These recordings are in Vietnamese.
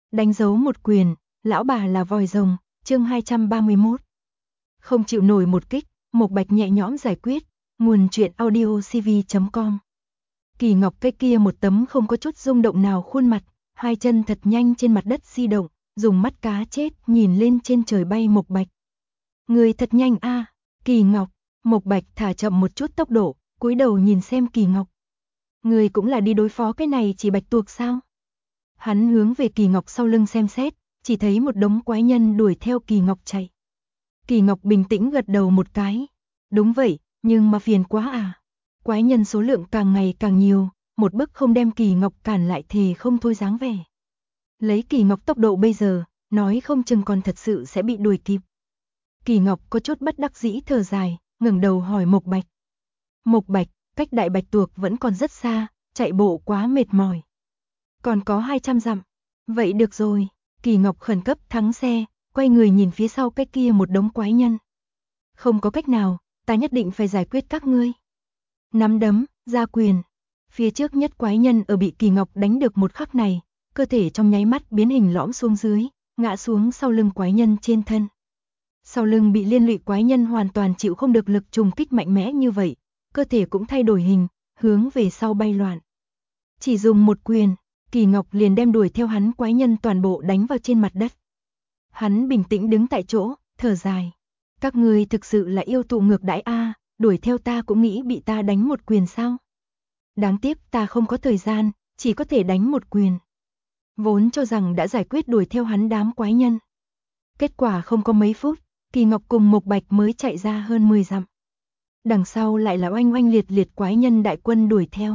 Đánh dấu một quyền, lão bà là vòi rồng, chương 231. Không chịu nổi một kích, Mộc Bạch nhẹ nhõm giải quyết, nguồn truyện audio cv.com. Kỳ Ngọc cái kia một tấm không có chút rung động nào khuôn mặt, hai chân thật nhanh trên mặt đất di động, dùng mắt cá chết nhìn lên trên trời bay Mộc Bạch. Người thật nhanh a, Kỳ Ngọc. Mộc Bạch thả chậm một chút tốc độ, cúi đầu nhìn xem Kỳ Ngọc. Người cũng là đi đối phó cái này chỉ bạch tuộc sao? Hắn hướng về Kỳ Ngọc sau lưng xem xét, chỉ thấy một đống quái nhân đuổi theo Kỳ Ngọc chạy. Kỳ Ngọc bình tĩnh gật đầu một cái. Đúng vậy, nhưng mà phiền quá à. Quái nhân số lượng càng ngày càng nhiều, một bức không đem Kỳ Ngọc cản lại thì không thôi dáng vẻ. Lấy Kỳ Ngọc tốc độ bây giờ, nói không chừng còn thật sự sẽ bị đuổi kịp. Kỳ Ngọc có chút bất đắc dĩ thở dài, ngẩng đầu hỏi Mộc Bạch. Mộc Bạch, cách đại bạch tuộc vẫn còn rất xa, chạy bộ quá mệt mỏi. Còn có 200 dặm. Vậy được rồi, Kỳ Ngọc khẩn cấp thắng xe, quay người nhìn phía sau cái kia một đống quái nhân. Không có cách nào, ta nhất định phải giải quyết các ngươi. Nắm đấm, ra quyền. Phía trước nhất quái nhân ở bị Kỳ Ngọc đánh được một khắc này, cơ thể trong nháy mắt biến hình lõm xuống dưới, ngã xuống sau lưng quái nhân trên thân. Sau lưng bị liên lụy quái nhân hoàn toàn chịu không được lực trùng kích mạnh mẽ như vậy, cơ thể cũng thay đổi hình, hướng về sau bay loạn. Chỉ dùng một quyền, Kỳ Ngọc liền đem đuổi theo hắn quái nhân toàn bộ đánh vào trên mặt đất. Hắn bình tĩnh đứng tại chỗ, thở dài. Các ngươi thực sự là yêu tụ ngược đãi a, đuổi theo ta cũng nghĩ bị ta đánh một quyền sao? Đáng tiếc ta không có thời gian, chỉ có thể đánh một quyền. Vốn cho rằng đã giải quyết đuổi theo hắn đám quái nhân. Kết quả không có mấy phút, Kỳ Ngọc cùng Mộc Bạch mới chạy ra hơn 10 dặm. Đằng sau lại là oanh oanh liệt liệt quái nhân đại quân đuổi theo.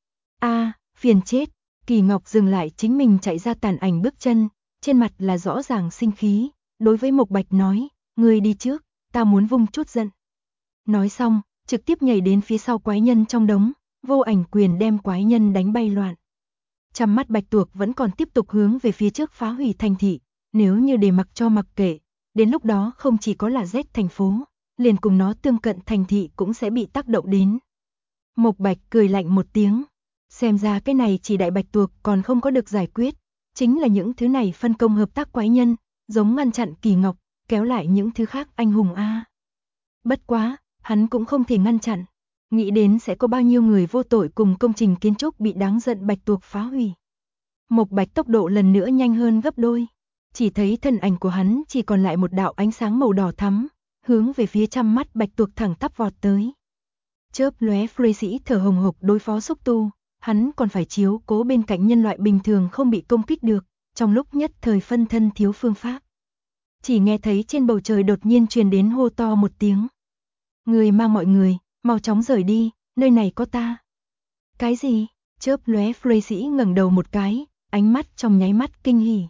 A, phiền chết. Kỳ Ngọc dừng lại chính mình chạy ra tàn ảnh bước chân, trên mặt là rõ ràng sinh khí, đối với Mộc Bạch nói, ngươi đi trước, ta muốn vung chút giận. Nói xong, trực tiếp nhảy đến phía sau quái nhân trong đống, vô ảnh quyền đem quái nhân đánh bay loạn. Trăm mắt bạch tuộc vẫn còn tiếp tục hướng về phía trước phá hủy thành thị, nếu như để mặc cho mặc kệ, đến lúc đó không chỉ có là Z thành phố, liền cùng nó tương cận thành thị cũng sẽ bị tác động đến. Mộc Bạch cười lạnh một tiếng. Xem ra cái này chỉ đại bạch tuộc còn không có được giải quyết, chính là những thứ này phân công hợp tác quái nhân, giống ngăn chặn Kỳ Ngọc, kéo lại những thứ khác anh hùng a. Bất quá, hắn cũng không thể ngăn chặn, nghĩ đến sẽ có bao nhiêu người vô tội cùng công trình kiến trúc bị đáng giận bạch tuộc phá hủy. Mộc Bạch tốc độ lần nữa nhanh hơn gấp đôi, chỉ thấy thân ảnh của hắn chỉ còn lại một đạo ánh sáng màu đỏ thắm, hướng về phía trăm mắt bạch tuộc thẳng tắp vọt tới. Chớp lóe Frey sĩ thở hồng hộc đối phó xúc tu. Hắn còn phải chiếu cố bên cạnh nhân loại bình thường không bị công kích được, trong lúc nhất thời phân thân thiếu phương pháp. Chỉ nghe thấy trên bầu trời đột nhiên truyền đến hô to một tiếng. Người mang mọi người, mau chóng rời đi, nơi này có ta. Cái gì? Chớp lóe Frey sĩ ngẩng đầu một cái, ánh mắt trong nháy mắt kinh hỉ.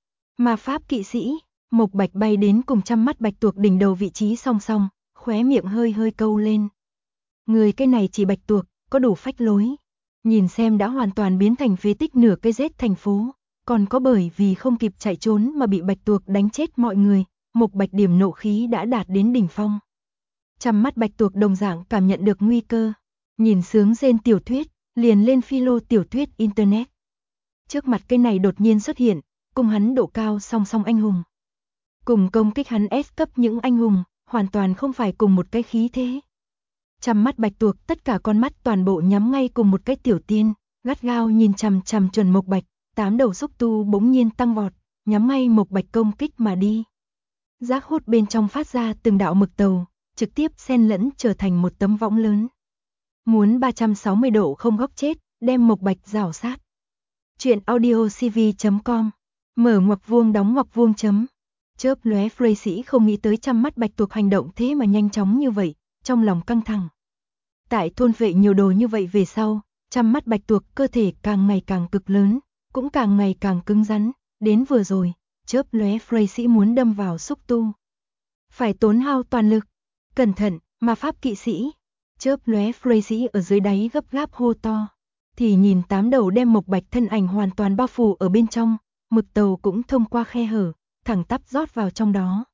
Ma pháp kỵ sĩ, Mộc Bạch bay đến cùng trăm mắt bạch tuộc đỉnh đầu vị trí song song, khóe miệng hơi hơi câu lên. Người cái này chỉ bạch tuộc, có đủ phách lối. Nhìn xem đã hoàn toàn biến thành phế tích nửa cái Z thành phố, còn có bởi vì không kịp chạy trốn mà bị bạch tuộc đánh chết mọi người, Mộc Bạch điểm nộ khí đã đạt đến đỉnh phong. Trăm mắt bạch tuộc đồng dạng cảm nhận được nguy cơ, nhìn sướng rên tiểu thuyết, liền lên philo tiểu thuyết internet. Trước mặt cái này đột nhiên xuất hiện, cùng hắn độ cao song song anh hùng. Cùng công kích hắn S cấp những anh hùng, hoàn toàn không phải cùng một cái khí thế. Trăm mắt bạch tuộc tất cả con mắt toàn bộ nhắm ngay cùng một cái tiểu tiên, gắt gao nhìn chằm chằm chuẩn Mộc Bạch, 8 đầu xúc tu bỗng nhiên tăng vọt, nhắm ngay Mộc Bạch công kích mà đi. Giác hút bên trong phát ra từng đạo mực tàu, trực tiếp xen lẫn trở thành một tấm võng lớn. Muốn 360 độ không góc chết, đem Mộc Bạch rào sát. Truyện audio cv.com. Mở ngoặc vuông đóng ngoặc vuông chấm. Chớp lóe Frey sĩ không nghĩ tới trăm mắt bạch tuộc hành động thế mà nhanh chóng như vậy, trong lòng căng thẳng. Tại thôn vệ nhiều đồ như vậy về sau, trăm mắt bạch tuộc cơ thể càng ngày càng cực lớn, cũng càng ngày càng cứng rắn, đến vừa rồi, chớp lóe Frey sĩ muốn đâm vào xúc tu. Phải tốn hao toàn lực, cẩn thận, ma pháp kỵ sĩ, chớp lóe Frey sĩ ở dưới đáy gấp gáp hô to, thì nhìn 8 đầu đem Mộc Bạch thân ảnh hoàn toàn bao phủ ở bên trong, mực tàu cũng thông qua khe hở, thẳng tắp rót vào trong đó.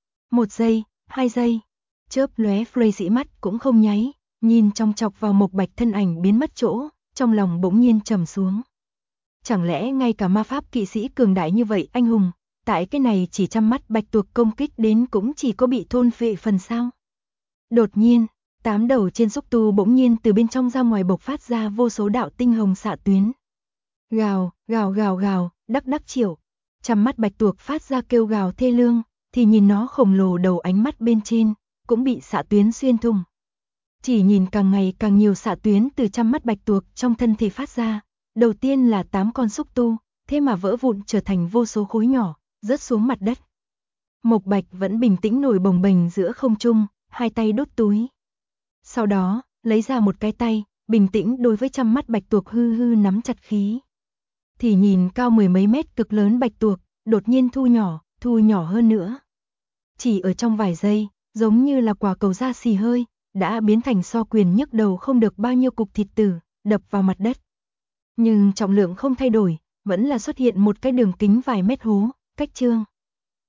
1 giây, 2 giây, chớp lóe Frey sĩ mắt cũng không nháy, nhìn trong chọc vào Mộc Bạch thân ảnh biến mất chỗ, trong lòng bỗng nhiên trầm xuống. Chẳng lẽ ngay cả ma pháp kỵ sĩ cường đại như vậy anh hùng, tại cái này chỉ chăm mắt bạch tuộc công kích đến cũng chỉ có bị thôn phệ phần sao? Đột nhiên, 8 đầu trên xúc tu bỗng nhiên từ bên trong ra ngoài bộc phát ra vô số đạo tinh hồng xạ tuyến. Gào, gào gào gào, đắc đắc triệu. Chăm mắt bạch tuộc phát ra kêu gào thê lương, thì nhìn nó khổng lồ đầu ánh mắt bên trên, cũng bị xạ tuyến xuyên thủng. Chỉ nhìn càng ngày càng nhiều xạ tuyến từ chăm mắt bạch tuộc trong thân thể phát ra. Đầu tiên là 8 con xúc tu, thế mà vỡ vụn trở thành vô số khối nhỏ, rớt xuống mặt đất. Mộc Bạch vẫn bình tĩnh nổi bồng bềnh giữa không trung, hai tay đút túi. Sau đó, lấy ra một cái tay, bình tĩnh đối với chăm mắt bạch tuộc hư hư nắm chặt khí. Thì nhìn cao mười mấy mét cực lớn bạch tuộc, đột nhiên thu nhỏ hơn nữa. Chỉ ở trong vài giây, giống như là quả cầu da xì hơi, đã biến thành so quyền nhức đầu không được bao nhiêu cục thịt tử, đập vào mặt đất. Nhưng trọng lượng không thay đổi, vẫn là xuất hiện một cái đường kính vài mét hố, cách Trương